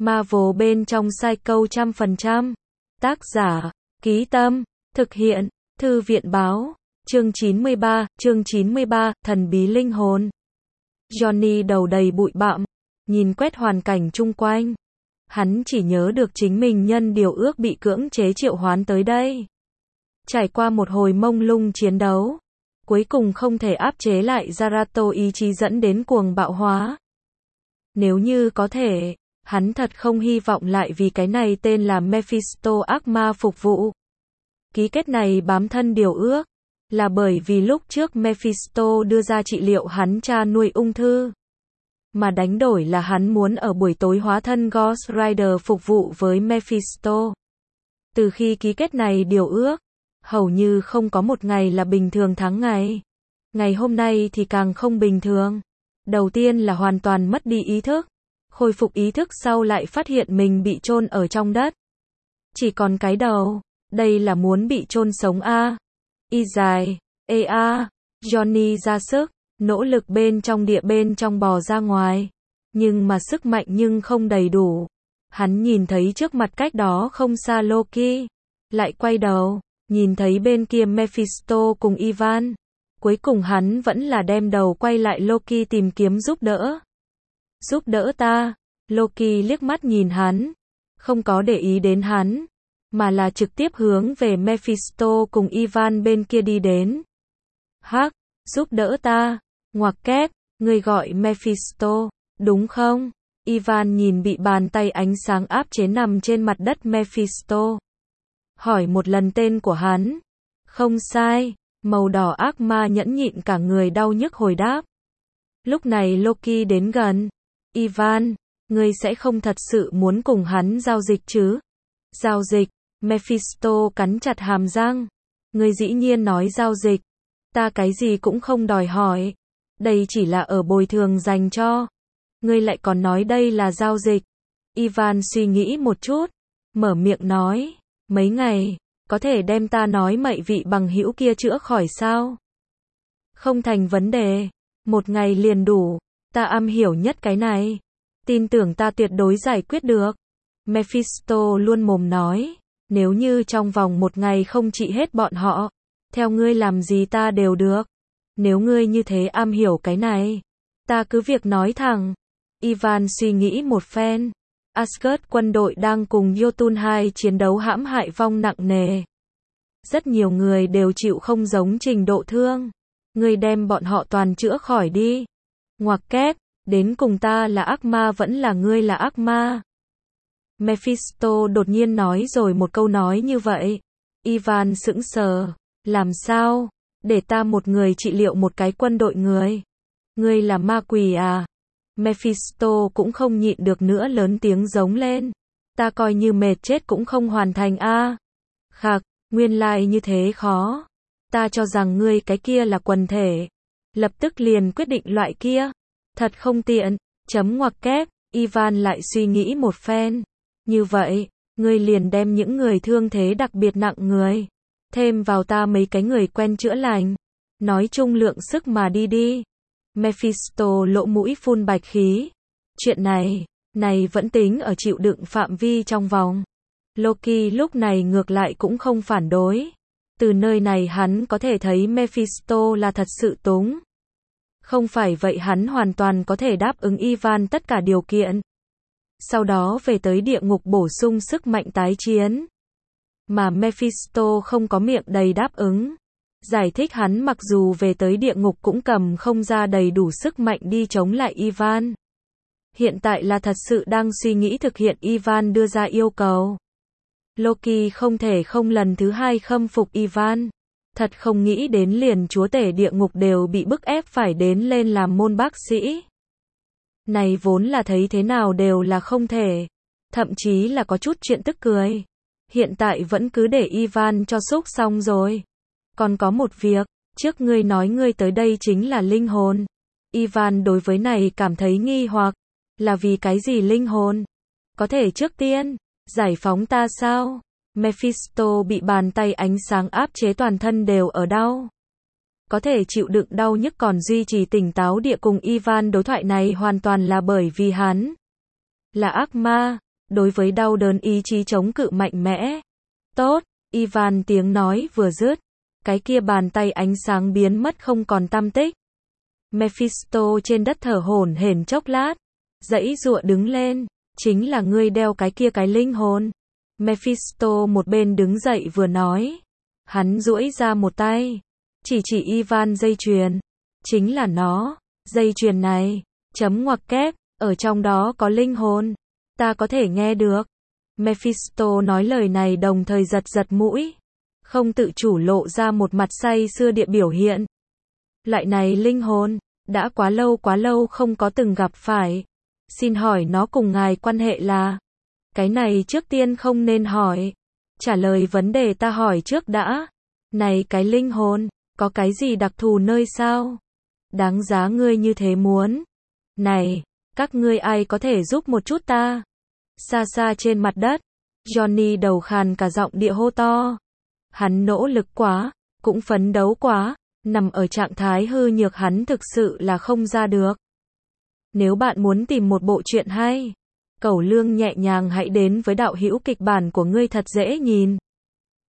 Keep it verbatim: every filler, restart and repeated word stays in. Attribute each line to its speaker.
Speaker 1: Marvel bên trong Psycho trăm phần trăm. Tác giả, Ký Tâm, thực hiện, Thư viện báo, chương chín mươi ba, chương chín mươi ba, thần bí linh hồn. Johnny đầu đầy bụi bặm, nhìn quét hoàn cảnh chung quanh. Hắn chỉ nhớ được chính mình nhân điều ước bị cưỡng chế triệu hoán tới đây. Trải qua một hồi mông lung chiến đấu, cuối cùng không thể áp chế lại Zarato ý chí dẫn đến cuồng bạo hóa. Nếu như có thể, hắn thật không hy vọng lại vì cái này tên là Mephisto ác ma phục vụ. Ký kết này bám thân điều ước, là bởi vì lúc trước Mephisto đưa ra trị liệu hắn cha nuôi ung thư. Mà đánh đổi là hắn muốn ở buổi tối hóa thân Ghost Rider phục vụ với Mephisto. Từ khi ký kết này điều ước, hầu như không có một ngày là bình thường tháng ngày. Ngày hôm nay thì càng không bình thường. Đầu tiên là hoàn toàn mất đi ý thức. Khôi phục ý thức sau lại phát hiện mình bị chôn ở trong đất. Chỉ còn cái đầu. Đây là muốn bị chôn sống a. Y dài. Ê a. Johnny ra sức. Nỗ lực bên trong địa bên trong bò ra ngoài. Nhưng mà sức mạnh nhưng không đầy đủ. Hắn nhìn thấy trước mặt cách đó không xa Loki. Lại quay đầu. Nhìn thấy bên kia Mephisto cùng Ivan. Cuối cùng hắn vẫn là đem đầu quay lại Loki tìm kiếm giúp đỡ. Giúp đỡ ta. Loki liếc mắt nhìn hắn. Không có để ý đến hắn. Mà là trực tiếp hướng về Mephisto cùng Ivan bên kia đi đến. Hắc, giúp đỡ ta. Ngoặc kép, ngươi gọi Mephisto, đúng không? Ivan nhìn bị bàn tay ánh sáng áp chế nằm trên mặt đất Mephisto. Hỏi một lần tên của hắn. Không sai, màu đỏ ác ma nhẫn nhịn cả người đau nhức hồi đáp. Lúc này Loki đến gần. Ivan, ngươi sẽ không thật sự muốn cùng hắn giao dịch chứ? Giao dịch, Mephisto cắn chặt hàm răng. Ngươi dĩ nhiên nói giao dịch. Ta cái gì cũng không đòi hỏi. Đây chỉ là ở bồi thường dành cho. Ngươi lại còn nói đây là giao dịch. Ivan suy nghĩ một chút. Mở miệng nói. Mấy ngày, có thể đem ta nói mậy vị bằng hữu kia chữa khỏi sao? Không thành vấn đề. Một ngày liền đủ. Ta am hiểu nhất cái này. Tin tưởng ta tuyệt đối giải quyết được. Mephisto luôn mồm nói. Nếu như trong vòng một ngày không trị hết bọn họ, theo ngươi làm gì ta đều được. Nếu ngươi như thế am hiểu cái này, ta cứ việc nói thẳng. Ivan suy nghĩ một phen. Asgard quân đội đang cùng Jotun hai chiến đấu hãm hại vong nặng nề. Rất nhiều người đều chịu không giống trình độ thương. Ngươi đem bọn họ toàn chữa khỏi đi. Ngoặc kép, đến cùng ta là ác ma vẫn là ngươi là ác ma. Mephisto đột nhiên nói rồi một câu nói như vậy. Ivan sững sờ. Làm sao? Để ta một người trị liệu một cái quân đội người. Ngươi là ma quỷ à? Mephisto cũng không nhịn được nữa lớn tiếng giống lên. Ta coi như mệt chết cũng không hoàn thành a. À. Khạc, nguyên lai như thế khó. Ta cho rằng ngươi cái kia là quần thể. Lập tức liền quyết định loại kia. Thật không tiện. Chấm ngoặc kép. Ivan lại suy nghĩ một phen. Như vậy, ngươi liền đem những người thương thế đặc biệt nặng người. Thêm vào ta mấy cái người quen chữa lành. Nói chung lượng sức mà đi đi. Mephisto lỗ mũi phun bạch khí. Chuyện này, này vẫn tính ở chịu đựng phạm vi trong vòng. Loki lúc này ngược lại cũng không phản đối. Từ nơi này hắn có thể thấy Mephisto là thật sự túng. Không phải vậy hắn hoàn toàn có thể đáp ứng Ivan tất cả điều kiện. Sau đó về tới địa ngục bổ sung sức mạnh tái chiến. Mà Mephisto không có miệng đầy đáp ứng. Giải thích hắn mặc dù về tới địa ngục cũng cầm không ra đầy đủ sức mạnh đi chống lại Ivan. Hiện tại là thật sự đang suy nghĩ thực hiện Ivan đưa ra yêu cầu. Loki không thể không lần thứ hai khâm phục Ivan. Thật không nghĩ đến liền chúa tể địa ngục đều bị bức ép phải đến lên làm môn bác sĩ. Này vốn là thấy thế nào đều là không thể. Thậm chí là có chút chuyện tức cười. Hiện tại vẫn cứ để Ivan cho xúc xong rồi. Còn có một việc, trước ngươi nói ngươi tới đây chính là linh hồn. Ivan đối với này cảm thấy nghi hoặc. Là vì cái gì linh hồn? Có thể trước tiên, giải phóng ta sao? Mephisto bị bàn tay ánh sáng áp chế toàn thân đều ở đau. Có thể chịu đựng đau nhức còn duy trì tỉnh táo địa cùng Ivan đối thoại này hoàn toàn là bởi vì hắn là ác ma. đối với đau đớn ý chí chống cự mạnh mẽ. Tốt, Ivan tiếng nói vừa dứt, cái kia bàn tay ánh sáng biến mất không còn tăm tích. Mephisto trên đất thở hổn hển chốc lát, giãy giụa đứng lên, chính là ngươi đeo cái kia cái linh hồn. Mephisto một bên đứng dậy vừa nói, hắn duỗi ra một tay, chỉ chỉ Ivan dây chuyền, chính là nó, dây chuyền này, chấm ngoặc kép, ở trong đó có linh hồn, ta có thể nghe được. Mephisto nói lời này đồng thời giật giật mũi, không tự chủ lộ ra một mặt say sưa địa biểu hiện. Loại này linh hồn, đã quá lâu quá lâu không có từng gặp phải. Xin hỏi nó cùng ngài quan hệ là? Cái này trước tiên không nên hỏi. Trả lời vấn đề ta hỏi trước đã. Này cái linh hồn, có cái gì đặc thù nơi sao? Đáng giá ngươi như thế muốn. Này, các ngươi ai có thể giúp một chút ta? Xa xa trên mặt đất, Johnny đầu khàn cả giọng địa hô to. Hắn nỗ lực quá, cũng phấn đấu quá, nằm ở trạng thái hư nhược hắn thực sự là không ra được. Nếu bạn muốn tìm một bộ truyện hay, Cẩu Lương nhẹ nhàng hãy đến với đạo hữu kịch bản của ngươi thật dễ nhìn.